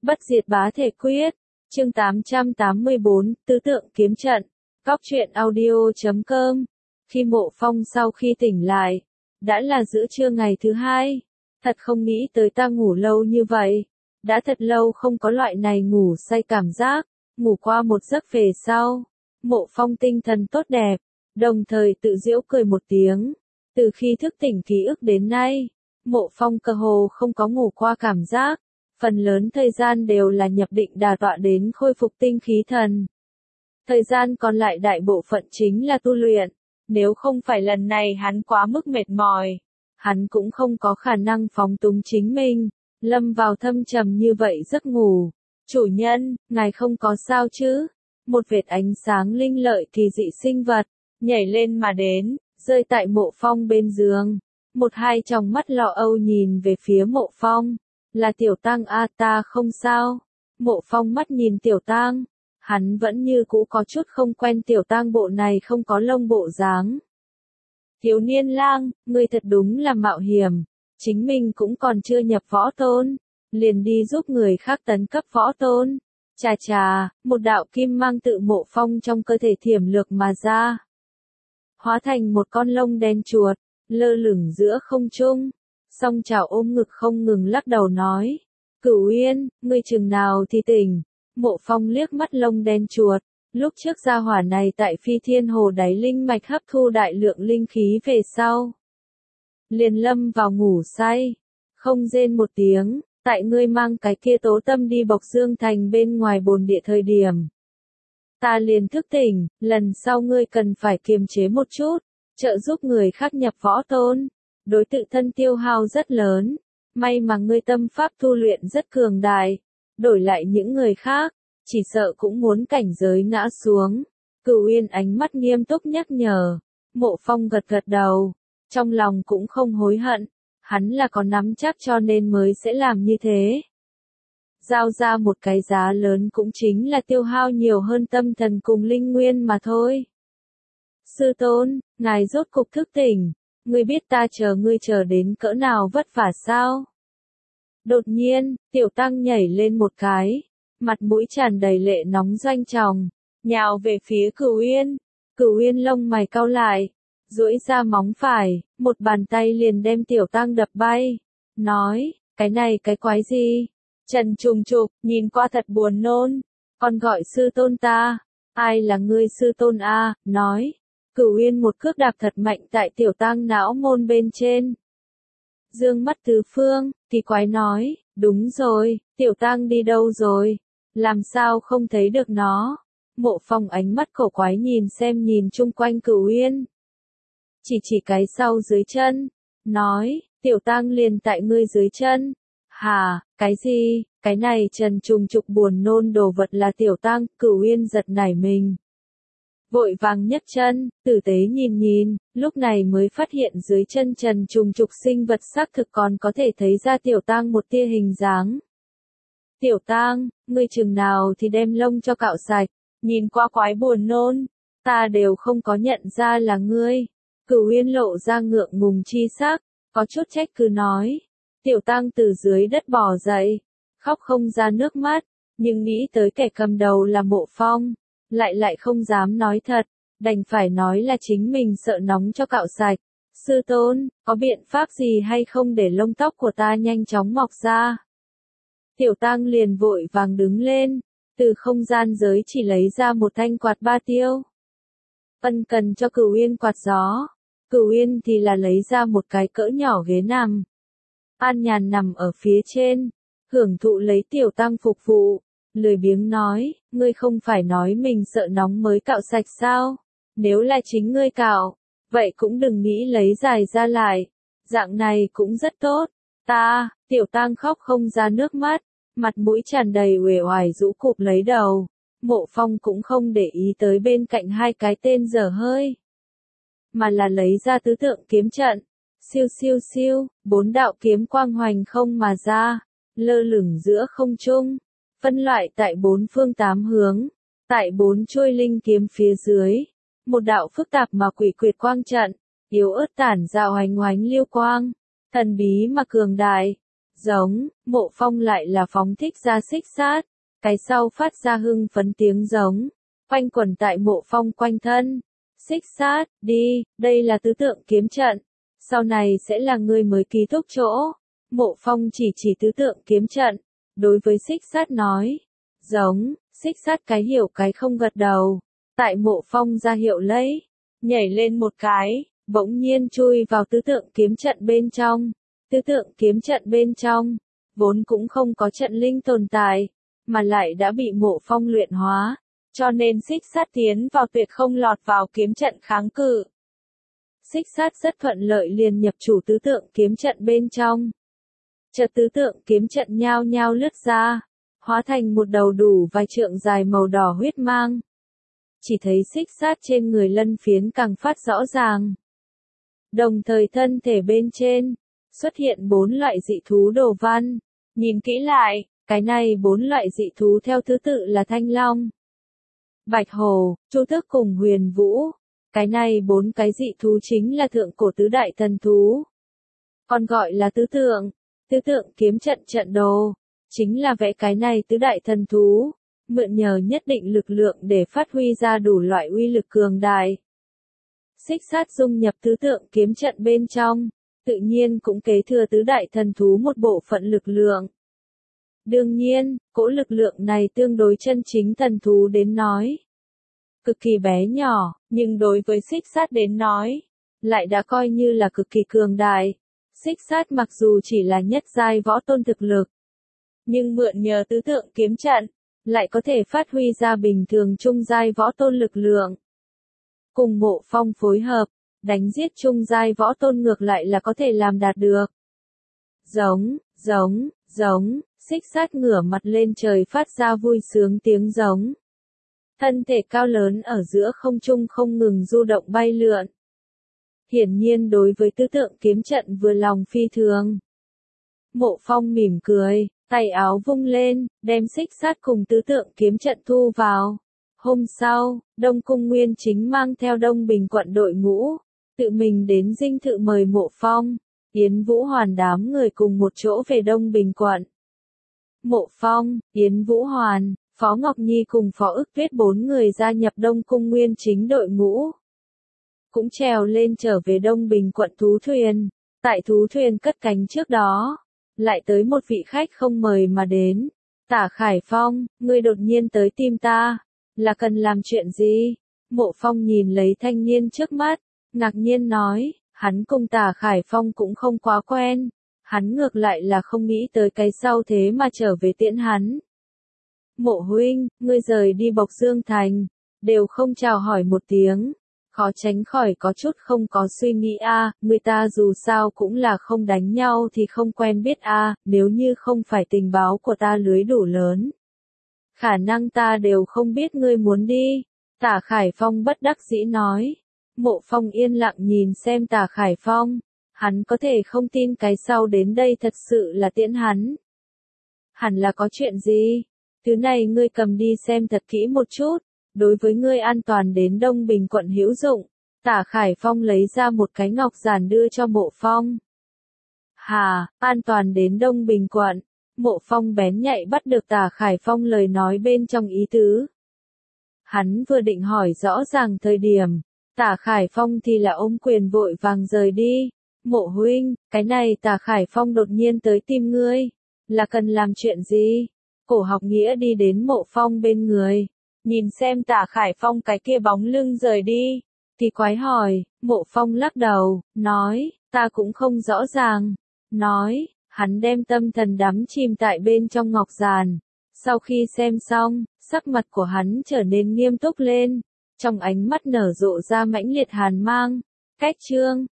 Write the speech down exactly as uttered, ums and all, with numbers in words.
Bất diệt bá thể quyết. Chương tám trăm tám mươi bốn, Tứ tượng kiếm trận. Cóc truyện audio chấm com. Khi Mộ Phong sau khi tỉnh lại, đã là giữa trưa ngày thứ hai. Thật không nghĩ tới ta ngủ lâu như vậy. Đã thật lâu không có loại này ngủ say cảm giác. Ngủ qua một giấc về sau, Mộ Phong tinh thần tốt đẹp, đồng thời tự giễu cười một tiếng. Từ khi thức tỉnh ký ức đến nay, Mộ Phong cơ hồ không có ngủ qua cảm giác. Phần lớn thời gian đều là nhập định đà tọa đến khôi phục tinh khí thần. Thời gian còn lại đại bộ phận chính là tu luyện. Nếu không phải lần này hắn quá mức mệt mỏi, hắn cũng không có khả năng phóng túng chính mình, lâm vào thâm trầm như vậy giấc ngủ. Chủ nhân, ngài không có sao chứ? Một vệt ánh sáng linh lợi kỳ dị sinh vật, nhảy lên mà đến, rơi tại Mộ Phong bên giường. Một hai tròng mắt lo âu nhìn về phía Mộ Phong. Là Tiểu Tăng a, ta không sao. Mộ Phong mắt nhìn Tiểu Tăng, hắn vẫn như cũ có chút không quen Tiểu Tăng bộ này không có lông bộ dáng. Thiếu niên lang, ngươi thật đúng là mạo hiểm, chính mình cũng còn chưa nhập võ tôn, liền đi giúp người khác tấn cấp võ tôn. Chà chà, một đạo kim mang tự Mộ Phong trong cơ thể thiểm lược mà ra, hóa thành một con lông đen chuột, lơ lửng giữa không trung. Song Trảo ôm ngực không ngừng lắc đầu nói, Cửu Uyên, ngươi chừng nào thì tỉnh. Mộ Phong liếc mắt lông đen chuột, lúc trước gia hỏa này tại Phi Thiên Hồ đáy linh mạch hấp thu đại lượng linh khí về sau, liền lâm vào ngủ say, không rên một tiếng. Tại ngươi mang cái kia tố tâm đi Bộc Dương Thành bên ngoài bồn địa thời điểm, ta liền thức tỉnh. Lần sau ngươi cần phải kiềm chế một chút, trợ giúp người khác nhập võ tôn, đối tự thân tiêu hao rất lớn. May mà ngươi tâm pháp tu luyện rất cường đại, đổi lại những người khác, chỉ sợ cũng muốn cảnh giới ngã xuống. Cửu Uyên ánh mắt nghiêm túc nhắc nhở. Mộ Phong gật gật đầu, trong lòng cũng không hối hận, hắn là có nắm chắc cho nên mới sẽ làm như thế. Giao ra một cái giá lớn cũng chính là tiêu hao nhiều hơn tâm thần cùng linh nguyên mà thôi. Sư tôn, ngài rốt cục thức tỉnh. Ngươi biết ta chờ ngươi chờ đến cỡ nào vất vả sao? Đột nhiên, Tiểu Tăng nhảy lên một cái, mặt mũi tràn đầy lệ nóng doanh tròng, nhào về phía Cửu Uyên. Cửu Uyên lông mày cau lại, duỗi ra móng phải, một bàn tay liền đem Tiểu Tăng đập bay, nói, cái này cái quái gì? Trần trùng trục, nhìn qua thật buồn nôn, còn gọi sư tôn ta, ai là ngươi sư tôn a? Nói. Cửu Uyên một cước đạp thật mạnh tại Tiểu Tăng não môn bên trên. Dương mắt tứ phương, kỳ quái nói, đúng rồi, Tiểu Tăng đi đâu rồi? Làm sao không thấy được nó? Mộ Phong ánh mắt cổ quái nhìn xem nhìn chung quanh Cửu Uyên. Chỉ chỉ cái sau dưới chân, nói, Tiểu Tăng liền tại ngươi dưới chân. Hà, cái gì? Cái này trần trùng trục buồn nôn đồ vật là Tiểu Tăng. Cửu Uyên giật nảy mình, vội vàng nhấc chân, tử tế nhìn nhìn, lúc này mới phát hiện dưới chân trần trùng trục sinh vật xác thực còn có thể thấy ra Tiểu Tăng một tia hình dáng. Tiểu Tăng, ngươi chừng nào thì đem lông cho cạo sạch, nhìn qua quái buồn nôn, ta đều không có nhận ra là ngươi. Cửu Uyên lộ ra ngượng ngùng chi sắc, có chút trách cứ nói. Tiểu Tăng từ dưới đất bò dậy, khóc không ra nước mắt, nhưng nghĩ tới kẻ cầm đầu là Mộ Phong, lại lại không dám nói thật, đành phải nói là chính mình sợ nóng cho cạo sạch. Sư tôn, có biện pháp gì hay không để lông tóc của ta nhanh chóng mọc ra? Tiểu Tăng liền vội vàng đứng lên, từ không gian giới chỉ lấy ra một thanh quạt ba tiêu. Ân cần cho Cửu Uyên quạt gió, Cửu Uyên thì là lấy ra một cái cỡ nhỏ ghế nằm. An nhàn nằm ở phía trên, hưởng thụ lấy Tiểu Tăng phục vụ. Lười biếng nói, ngươi không phải nói mình sợ nóng mới cạo sạch sao? Nếu là chính ngươi cạo, vậy cũng đừng nghĩ lấy dài ra lại. Dạng này cũng rất tốt. Ta, Tiểu Tăng khóc không ra nước mắt, mặt mũi tràn đầy uể oải rũ cụp lấy đầu. Mộ Phong cũng không để ý tới bên cạnh hai cái tên dở hơi, mà là lấy ra tứ tượng kiếm trận. Siêu siêu siêu, bốn đạo kiếm quang hoành không mà ra, lơ lửng giữa không trung, phân loại tại bốn phương tám hướng. Tại bốn chuôi linh kiếm phía dưới, một đạo phức tạp mà quỷ quyệt quang trận, yếu ớt tản ra oánh oánh liêu quang, thần bí mà cường đại. giống, Mộ Phong lại là phóng thích ra xích sát, cái sau phát ra hưng phấn tiếng giống, quanh quẩn tại Mộ Phong quanh thân. Xích sát, đi, đây là tứ tượng kiếm trận, sau này sẽ là ngươi mới ký túc chỗ. Mộ Phong chỉ chỉ tứ tượng kiếm trận, đối với xích sát nói, giống, xích sát cái hiểu cái không gật đầu, tại Mộ Phong ra hiệu lấy, nhảy lên một cái, bỗng nhiên chui vào tứ tượng kiếm trận bên trong. Tứ tượng kiếm trận bên trong, vốn cũng không có trận linh tồn tại, mà lại đã bị Mộ Phong luyện hóa, cho nên xích sát tiến vào tuyệt không lọt vào kiếm trận kháng cự. Xích sát rất thuận lợi liền nhập chủ tứ tượng kiếm trận bên trong. Chợt tứ tượng kiếm trận nhao nhao lướt ra, hóa thành một đầu đủ vài trượng dài màu đỏ huyết mang. Chỉ thấy xích sát trên người lân phiến càng phát rõ ràng. Đồng thời thân thể bên trên, xuất hiện bốn loại dị thú đồ văn. Nhìn kỹ lại, cái này bốn loại dị thú theo thứ tự là Thanh Long, Bạch Hổ, Chu Tước cùng Huyền Vũ. Cái này bốn cái dị thú chính là thượng cổ tứ đại thần thú. Còn gọi là tứ tượng, tứ tượng kiếm trận trận đồ, chính là vẽ cái này tứ đại thần thú, mượn nhờ nhất định lực lượng để phát huy ra đủ loại uy lực cường đại. Xích sát dung nhập tứ tượng kiếm trận bên trong, tự nhiên cũng kế thừa tứ đại thần thú một bộ phận lực lượng. Đương nhiên, cỗ lực lượng này tương đối chân chính thần thú đến nói, cực kỳ bé nhỏ, nhưng đối với xích sát đến nói, lại đã coi như là cực kỳ cường đại. Xích sát mặc dù chỉ là nhất giai võ tôn thực lực, nhưng mượn nhờ tứ tượng kiếm trận, lại có thể phát huy ra bình thường trung giai võ tôn lực lượng. Cùng Mộ Phong phối hợp, đánh giết trung giai võ tôn ngược lại là có thể làm đạt được. Giống, giống, giống, xích sát ngửa mặt lên trời phát ra vui sướng tiếng giống. Thân thể cao lớn ở giữa không trung không ngừng du động bay lượn. Hiển nhiên đối với tứ tượng kiếm trận vừa lòng phi thường. Mộ Phong mỉm cười, tay áo vung lên, đem xích sát cùng tứ tượng kiếm trận thu vào. Hôm sau, Đông Cung Nguyên Chính mang theo Đông Bình quận đội ngũ, tự mình đến dinh thự mời Mộ Phong, Yến Vũ Hoàn đám người cùng một chỗ về Đông Bình quận. Mộ Phong, Yến Vũ Hoàn, Phó Ngọc Nhi cùng Phó Ức Tuyết bốn người gia nhập Đông Cung Nguyên Chính đội ngũ. Cũng trèo lên trở về Đông Bình quận thú thuyền. Tại thú thuyền cất cánh trước đó, lại tới một vị khách không mời mà đến. Tả Khải Phong, ngươi đột nhiên tới tìm ta, là cần làm chuyện gì? Mộ Phong nhìn lấy thanh niên trước mắt, ngạc nhiên nói, hắn cùng Tả Khải Phong cũng không quá quen, hắn ngược lại là không nghĩ tới cái sau thế mà trở về tiễn hắn. Mộ huynh, ngươi rời đi Bộc Dương Thành, đều không chào hỏi một tiếng, khó tránh khỏi có chút không có suy nghĩ a, à, người ta dù sao cũng là không đánh nhau thì không quen biết a, à, nếu như không phải tình báo của ta lưới đủ lớn, khả năng ta đều không biết ngươi muốn đi. Tả Khải Phong bất đắc dĩ nói. Mộ Phong yên lặng nhìn xem Tả Khải Phong, hắn có thể không tin cái sau đến đây thật sự là tiễn hắn. Hẳn là có chuyện gì? Thứ này ngươi cầm đi xem thật kỹ một chút, đối với ngươi an toàn đến Đông Bình quận hữu dụng. Tả Khải Phong lấy ra một cái ngọc giản đưa cho Mộ Phong. Hà, an toàn đến Đông Bình quận. Mộ Phong bén nhạy bắt được Tả Khải Phong lời nói bên trong ý tứ. Hắn vừa định hỏi rõ ràng thời điểm, Tả Khải Phong thì là ôm quyền vội vàng rời đi. Mộ huynh, cái này Tả Khải Phong đột nhiên tới tìm ngươi, là cần làm chuyện gì? Cổ Học Nghĩa đi đến Mộ Phong bên người, nhìn xem Tả Khải Phong cái kia bóng lưng rời đi, thì quái hỏi. Mộ Phong lắc đầu, nói, ta cũng không rõ ràng. Nói, hắn đem tâm thần đắm chìm tại bên trong ngọc giản. Sau khi xem xong, sắc mặt của hắn trở nên nghiêm túc lên, trong ánh mắt nở rộ ra mãnh liệt hàn mang. Cách chương